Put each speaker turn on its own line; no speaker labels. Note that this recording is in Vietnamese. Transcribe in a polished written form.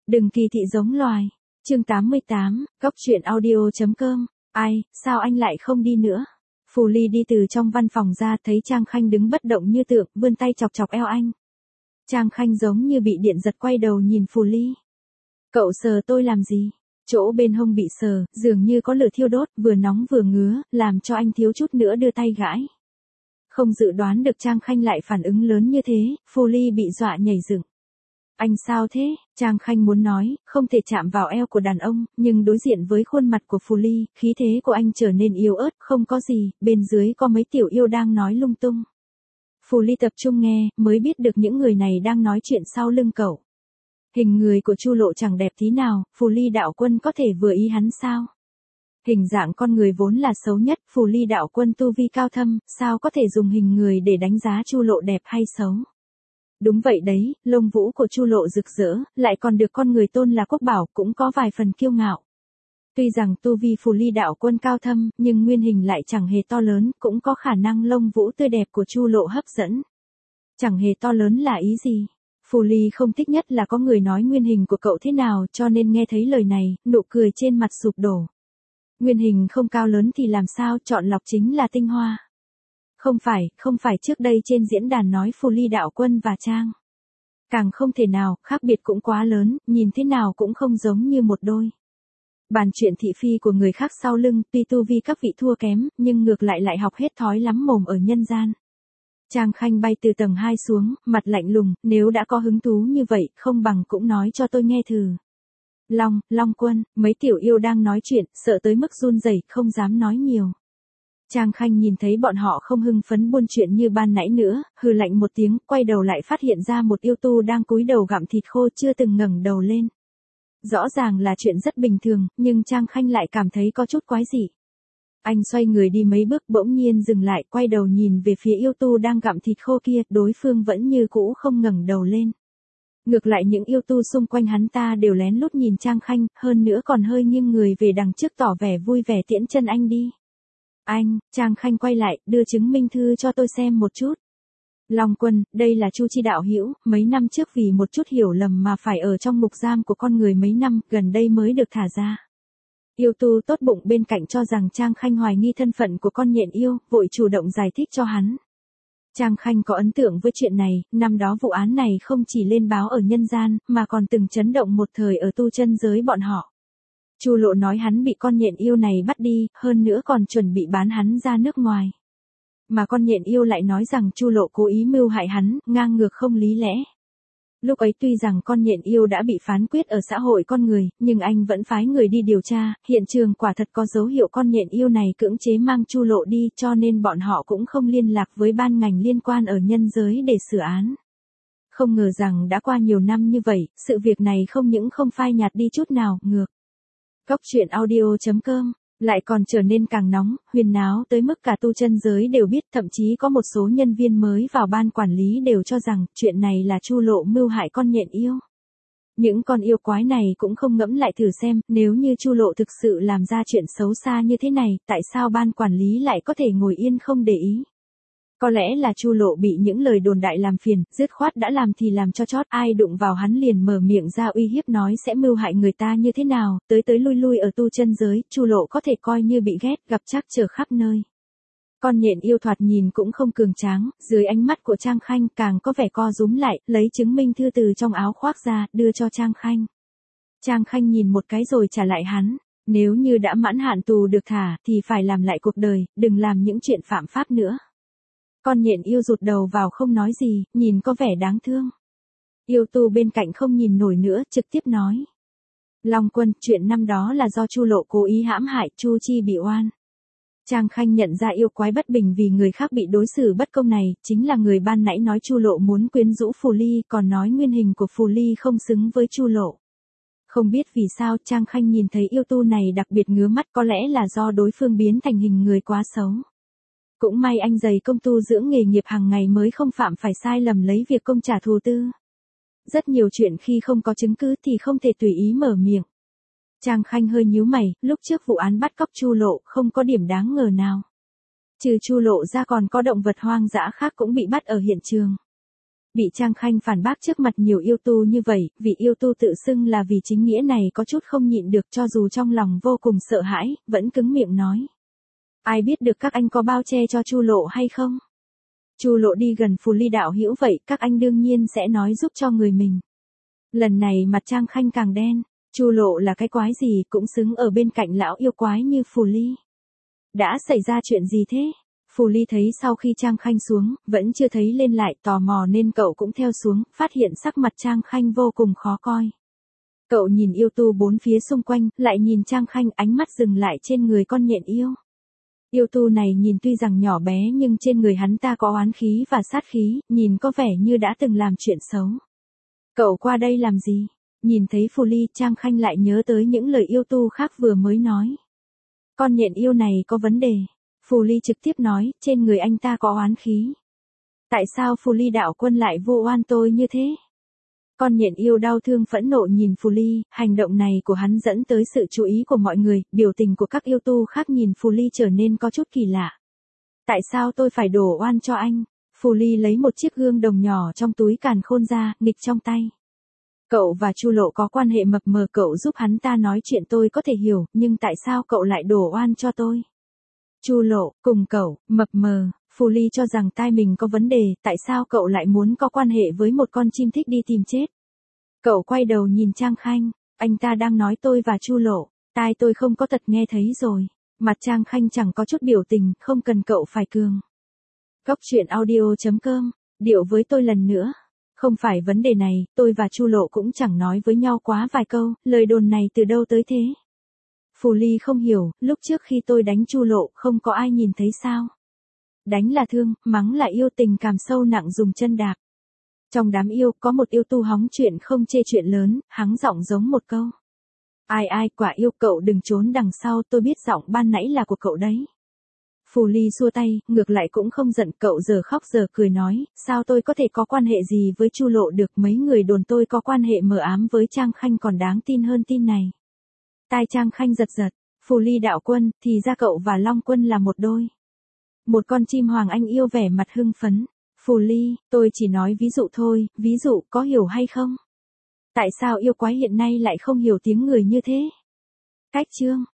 Đừng kỳ thị giống loài. Chương 88, Góc truyện audio.com. Ai, sao anh lại không đi nữa? Phù Ly đi từ trong văn phòng ra thấy Trang Khanh đứng bất động như tượng, vươn tay chọc chọc eo anh. Trang Khanh giống như bị điện giật quay đầu nhìn Phù Ly. Cậu sờ tôi làm gì? Chỗ bên hông bị sờ, dường như có lửa thiêu đốt, vừa nóng vừa ngứa, làm cho anh thiếu chút nữa đưa tay gãi. Không dự đoán được Trang Khanh lại phản ứng lớn như thế, Phù Ly bị dọa nhảy dựng. Anh sao thế? Trang Khanh muốn nói, không thể chạm vào eo của đàn ông, nhưng đối diện với khuôn mặt của Phù Ly, khí thế của anh trở nên yếu ớt, không có gì, bên dưới có mấy tiểu yêu đang nói lung tung. Phù Ly tập trung nghe, mới biết được những người này đang nói chuyện sau lưng cậu. Hình người của Chu Lộ chẳng đẹp tí nào, Phù Ly đạo quân có thể vừa ý hắn sao? Hình dạng con người vốn là xấu nhất, Phù Ly đạo quân tu vi cao thâm, sao có thể dùng hình người để đánh giá Chu Lộ đẹp hay xấu? Đúng vậy đấy, lông vũ của Chu Lộ rực rỡ, lại còn được con người tôn là quốc bảo, cũng có vài phần kiêu ngạo. Tuy rằng tu vi Phù Ly đạo quân cao thâm, nhưng nguyên hình lại chẳng hề to lớn, cũng có khả năng lông vũ tươi đẹp của Chu Lộ hấp dẫn. Chẳng hề to lớn là ý gì? Phù Ly không thích nhất là có người nói nguyên hình của cậu thế nào, cho nên nghe thấy lời này, nụ cười trên mặt sụp đổ. Nguyên hình không cao lớn thì làm sao, chọn lọc chính là tinh hoa. Không phải trước đây trên diễn đàn nói Phù Ly đạo quân và Trang. Càng không thể nào, khác biệt cũng quá lớn, nhìn thế nào cũng không giống như một đôi. Bàn chuyện thị phi của người khác sau lưng, tuy tu vi các vị thua kém, nhưng ngược lại học hết thói lắm mồm ở nhân gian. Trang Khanh bay từ tầng 2 xuống, mặt lạnh lùng, nếu đã có hứng thú như vậy, không bằng cũng nói cho tôi nghe thử. Long Quân, mấy tiểu yêu đang nói chuyện, sợ tới mức run rẩy, không dám nói nhiều. Trang Khanh nhìn thấy bọn họ không hưng phấn buôn chuyện như ban nãy nữa, hừ lạnh một tiếng, quay đầu lại phát hiện ra một yêu tu đang cúi đầu gặm thịt khô chưa từng ngẩng đầu lên. Rõ ràng là chuyện rất bình thường, nhưng Trang Khanh lại cảm thấy có chút quái dị. Anh xoay người đi mấy bước bỗng nhiên dừng lại, quay đầu nhìn về phía yêu tu đang gặm thịt khô kia, đối phương vẫn như cũ không ngẩng đầu lên. Ngược lại những yêu tu xung quanh hắn ta đều lén lút nhìn Trang Khanh, hơn nữa còn hơi nghiêng người về đằng trước tỏ vẻ vui vẻ tiễn chân anh đi. Anh, Trang Khanh quay lại, đưa chứng minh thư cho tôi xem một chút. Long Quân, đây là Chu Chi đạo hữu, mấy năm trước vì một chút hiểu lầm mà phải ở trong ngục giam của con người mấy năm, gần đây mới được thả ra. Yêu tu tốt bụng bên cạnh cho rằng Trang Khanh hoài nghi thân phận của con nhện yêu, vội chủ động giải thích cho hắn. Trang Khanh có ấn tượng với chuyện này, năm đó vụ án này không chỉ lên báo ở nhân gian, mà còn từng chấn động một thời ở tu chân giới bọn họ. Chu Lộ nói hắn bị con nhện yêu này bắt đi, hơn nữa còn chuẩn bị bán hắn ra nước ngoài. Mà con nhện yêu lại nói rằng Chu Lộ cố ý mưu hại hắn, ngang ngược không lý lẽ. Lúc ấy tuy rằng con nhện yêu đã bị phán quyết ở xã hội con người, nhưng anh vẫn phái người đi điều tra, hiện trường quả thật có dấu hiệu con nhện yêu này cưỡng chế mang Chu Lộ đi, cho nên bọn họ cũng không liên lạc với ban ngành liên quan ở nhân giới để xử án. Không ngờ rằng đã qua nhiều năm như vậy, sự việc này không những không phai nhạt đi chút nào, ngược. Góc truyện audio.com lại còn trở nên càng nóng, huyên náo tới mức cả tu chân giới đều biết, thậm chí có một số nhân viên mới vào ban quản lý đều cho rằng chuyện này là Chu Lộ mưu hại con nhện yêu. Những con yêu quái này cũng không ngẫm lại thử xem, nếu như Chu Lộ thực sự làm ra chuyện xấu xa như thế này, tại sao ban quản lý lại có thể ngồi yên không để ý? Có lẽ là Chu Lộ bị những lời đồn đại làm phiền, dứt khoát đã làm thì làm cho chót, ai đụng vào hắn liền mở miệng ra uy hiếp nói sẽ mưu hại người ta như thế nào, tới lui ở tu chân giới, Chu Lộ có thể coi như bị ghét, gặp trắc trở khắp nơi. Con nhện yêu thoạt nhìn cũng không cường tráng, dưới ánh mắt của Trang Khanh càng có vẻ co rúm lại, lấy chứng minh thư từ trong áo khoác ra, đưa cho Trang Khanh. Trang Khanh nhìn một cái rồi trả lại hắn, nếu như đã mãn hạn tù được thả, thì phải làm lại cuộc đời, đừng làm những chuyện phạm pháp nữa. Con nhện yêu rụt đầu vào không nói gì, nhìn có vẻ đáng thương. Yêu tu bên cạnh không nhìn nổi nữa, trực tiếp nói. Long Quân, chuyện năm đó là do Chu Lộ cố ý hãm hại, Chu Chi bị oan. Trang Khanh nhận ra yêu quái bất bình vì người khác bị đối xử bất công này, chính là người ban nãy nói Chu Lộ muốn quyến rũ Phù Ly, còn nói nguyên hình của Phù Ly không xứng với Chu Lộ. Không biết vì sao Trang Khanh nhìn thấy yêu tu này đặc biệt ngứa mắt, có lẽ là do đối phương biến thành hình người quá xấu. Cũng may anh dày công tu dưỡng nghề nghiệp hàng ngày mới không phạm phải sai lầm lấy việc công trả thù tư. Rất nhiều chuyện khi không có chứng cứ thì không thể tùy ý mở miệng. Trang Khanh hơi nhíu mày, lúc trước vụ án bắt cóc Chu Lộ không có điểm đáng ngờ nào. Trừ Chu Lộ ra còn có động vật hoang dã khác cũng bị bắt ở hiện trường. Bị Trang Khanh phản bác trước mặt nhiều yêu tu như vậy, vị yêu tu tự xưng là vì chính nghĩa này có chút không nhịn được, cho dù trong lòng vô cùng sợ hãi, vẫn cứng miệng nói. Ai biết được các anh có bao che cho Chu Lộ hay không? Chu Lộ đi gần Phù Ly đạo hữu vậy, các anh đương nhiên sẽ nói giúp cho người mình. Lần này mặt Trang Khanh càng đen, Chu Lộ là cái quái gì cũng xứng ở bên cạnh lão yêu quái như Phù Ly. Đã xảy ra chuyện gì thế? Phù Ly thấy sau khi Trang Khanh xuống, vẫn chưa thấy lên lại, tò mò nên cậu cũng theo xuống, phát hiện sắc mặt Trang Khanh vô cùng khó coi. Cậu nhìn yêu tu bốn phía xung quanh, lại nhìn Trang Khanh, ánh mắt dừng lại trên người con nhện yêu. Yêu tu này nhìn tuy rằng nhỏ bé nhưng trên người hắn ta có oán khí và sát khí, nhìn có vẻ như đã từng làm chuyện xấu. Cậu qua đây làm gì? Nhìn thấy Phù Ly, Trang Khanh lại nhớ tới những lời yêu tu khác vừa mới nói. Con nhện yêu này có vấn đề. Phù Ly trực tiếp nói, trên người anh ta có oán khí. Tại sao Phù Ly đạo quân lại vu oan tôi như thế? Con nhện yêu đau thương phẫn nộ nhìn Phù Ly, hành động này của hắn dẫn tới sự chú ý của mọi người, biểu tình của các yêu tu khác nhìn Phù Ly trở nên có chút kỳ lạ. Tại sao tôi phải đổ oan cho anh? Phù Ly lấy một chiếc gương đồng nhỏ trong túi càn khôn ra, nghịch trong tay. Cậu và Chu Lộ có quan hệ mập mờ, cậu giúp hắn ta nói chuyện tôi có thể hiểu, nhưng tại sao cậu lại đổ oan cho tôi? Chu Lộ, cùng cậu, mập mờ, Phù Ly cho rằng tai mình có vấn đề, tại sao cậu lại muốn có quan hệ với một con chim thích đi tìm chết? Cậu quay đầu nhìn Trang Khanh, anh ta đang nói tôi và Chu Lộ, tai tôi không có tật nghe thấy rồi. Mặt Trang Khanh chẳng có chút biểu tình, không cần cậu phải cường. Góc truyện audio.com, điệu với tôi lần nữa. Không phải vấn đề này, tôi và Chu Lộ cũng chẳng nói với nhau quá vài câu, lời đồn này từ đâu tới thế? Phù Ly không hiểu, lúc trước khi tôi đánh Chu Lộ không có ai nhìn thấy sao? Đánh là thương, mắng là yêu, tình cảm sâu nặng dùng chân đạp. Trong đám yêu có một yêu tu hóng chuyện không chê chuyện lớn, hắng giọng giống một câu. Ai ai, quả yêu, cậu đừng trốn đằng sau, tôi biết giọng ban nãy là của cậu đấy. Phù Ly xua tay, ngược lại cũng không giận, cậu giờ khóc giờ cười nói, sao tôi có thể có quan hệ gì với Chu Lộ được, mấy người đồn tôi có quan hệ mờ ám với Trang Khanh còn đáng tin hơn tin này. Tai Trang Khanh giật giật, Phù Ly đạo quân, thì ra cậu và Long Quân là một đôi. Một con chim hoàng anh yêu vẻ mặt hưng phấn. Phù Ly, tôi chỉ nói ví dụ thôi, ví dụ có hiểu hay không? Tại sao yêu quái hiện nay lại không hiểu tiếng người như thế? Cách chương.